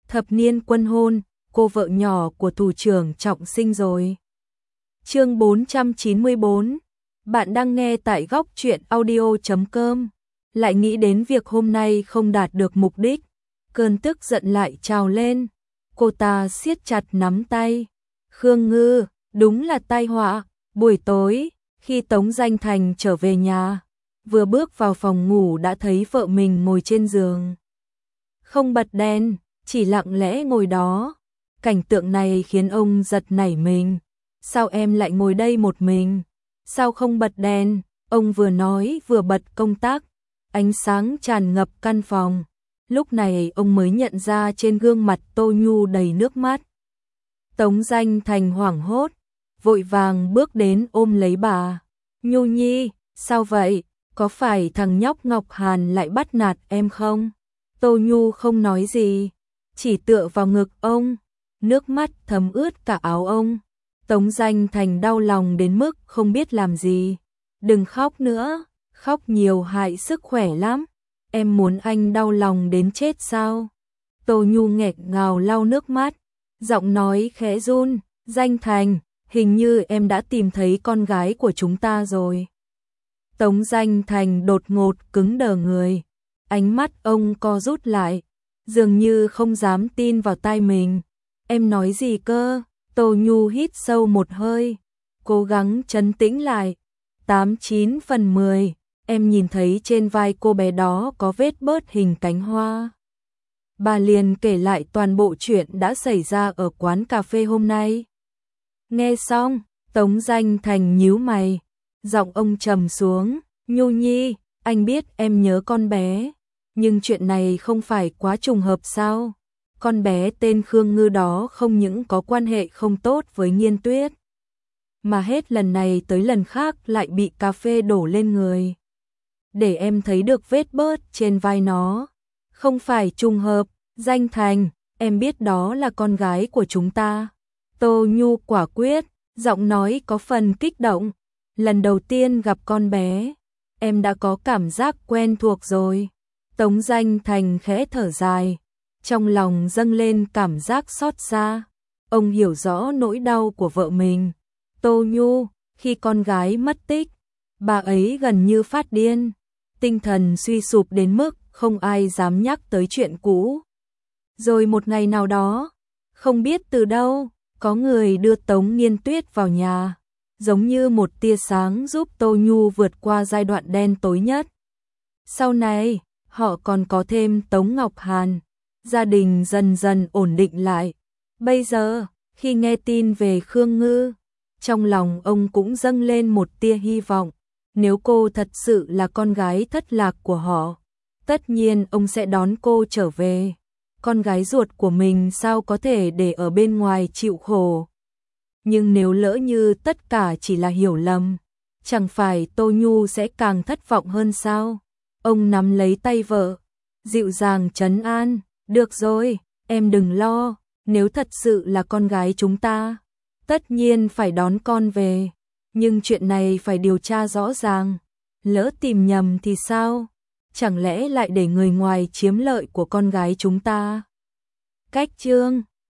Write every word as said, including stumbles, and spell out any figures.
thập niên quân hôn, cô vợ nhỏ của thủ trưởng Trọng sinh rồi. Chương bốn trăm chín mươi bốn. Bạn đang nghe tại góc truyện audio chấm com. Lại nghĩ đến việc hôm nay không đạt được mục đích, cơn tức giận lại trào lên. Cô ta siết chặt nắm tay. Khương Ngư, đúng là tai họa. Buổi tối, khi Tống Danh Thành trở về nhà, vừa bước vào phòng ngủ đã thấy vợ mình ngồi trên giường. Không bật đèn, chỉ lặng lẽ ngồi đó. Cảnh tượng này khiến ông giật nảy mình. Sao em lại ngồi đây một mình? Sao không bật đèn? Ông vừa nói vừa bật công tắc. Ánh sáng tràn ngập căn phòng. Lúc này ông mới nhận ra trên gương mặt Tô Nhu đầy nước mắt. Tống Danh Thành hoảng hốt, vội vàng bước đến ôm lấy bà. Nhu Nhi, sao vậy? Có phải thằng nhóc Ngọc Hàn lại bắt nạt em không? Tô Nhu không nói gì, chỉ tựa vào ngực ông. Nước mắt thấm ướt cả áo ông. Tống Danh Thành đau lòng đến mức không biết làm gì. Đừng khóc nữa, khóc nhiều hại sức khỏe lắm. Em muốn anh đau lòng đến chết sao? Tô Nhu nghẹn ngào lau nước mắt, giọng nói khẽ run. Danh Thành, hình như em đã tìm thấy con gái của chúng ta rồi. Tống Danh Thành đột ngột cứng đờ người. Ánh mắt ông co rút lại, dường như không dám tin vào tai mình. Em nói gì cơ? Tô Nhu hít sâu một hơi, cố gắng trấn tĩnh lại. Tám chín phần mười, em nhìn thấy trên vai cô bé đó có vết bớt hình cánh hoa. Bà liền kể lại toàn bộ chuyện đã xảy ra ở quán cà phê hôm nay. Nghe xong, Tống Danh Thành nhíu mày, giọng ông trầm xuống. Nhu Nhi, anh biết em nhớ con bé, nhưng chuyện này không phải quá trùng hợp sao? Con bé tên Khương Ngư đó không những có quan hệ không tốt với Nghiên Tuyết, mà hết lần này tới lần khác lại bị cà phê đổ lên người. Để em thấy được vết bớt trên vai nó. Không phải trùng hợp. Danh Thành, em biết đó là con gái của chúng ta. Tô Nhu quả quyết, giọng nói có phần kích động. Lần đầu tiên gặp con bé, em đã có cảm giác quen thuộc rồi. Tống Danh Thành khẽ thở dài, trong lòng dâng lên cảm giác xót xa. Ông hiểu rõ nỗi đau của vợ mình. Tô Nhu, khi con gái mất tích, bà ấy gần như phát điên, tinh thần suy sụp đến mức không ai dám nhắc tới chuyện cũ. Rồi một ngày nào đó, không biết từ đâu, có người đưa Tống Nghiên Tuyết vào nhà, giống như một tia sáng giúp Tô Nhu vượt qua giai đoạn đen tối nhất. Sau này, họ còn có thêm Tống Ngọc Hàn, gia đình dần dần ổn định lại. Bây giờ, khi nghe tin về Khương Ngư, trong lòng ông cũng dâng lên một tia hy vọng. Nếu cô thật sự là con gái thất lạc của họ, tất nhiên ông sẽ đón cô trở về. Con gái ruột của mình sao có thể để ở bên ngoài chịu khổ. Nhưng nếu lỡ như tất cả chỉ là hiểu lầm, chẳng phải Tô Nhu sẽ càng thất vọng hơn sao? Ông nắm lấy tay vợ, dịu dàng trấn an. Được rồi, em đừng lo, nếu thật sự là con gái chúng ta, tất nhiên phải đón con về. Nhưng chuyện này phải điều tra rõ ràng. Lỡ tìm nhầm thì sao? Chẳng lẽ lại để người ngoài chiếm lợi của con gái chúng ta? Cách chương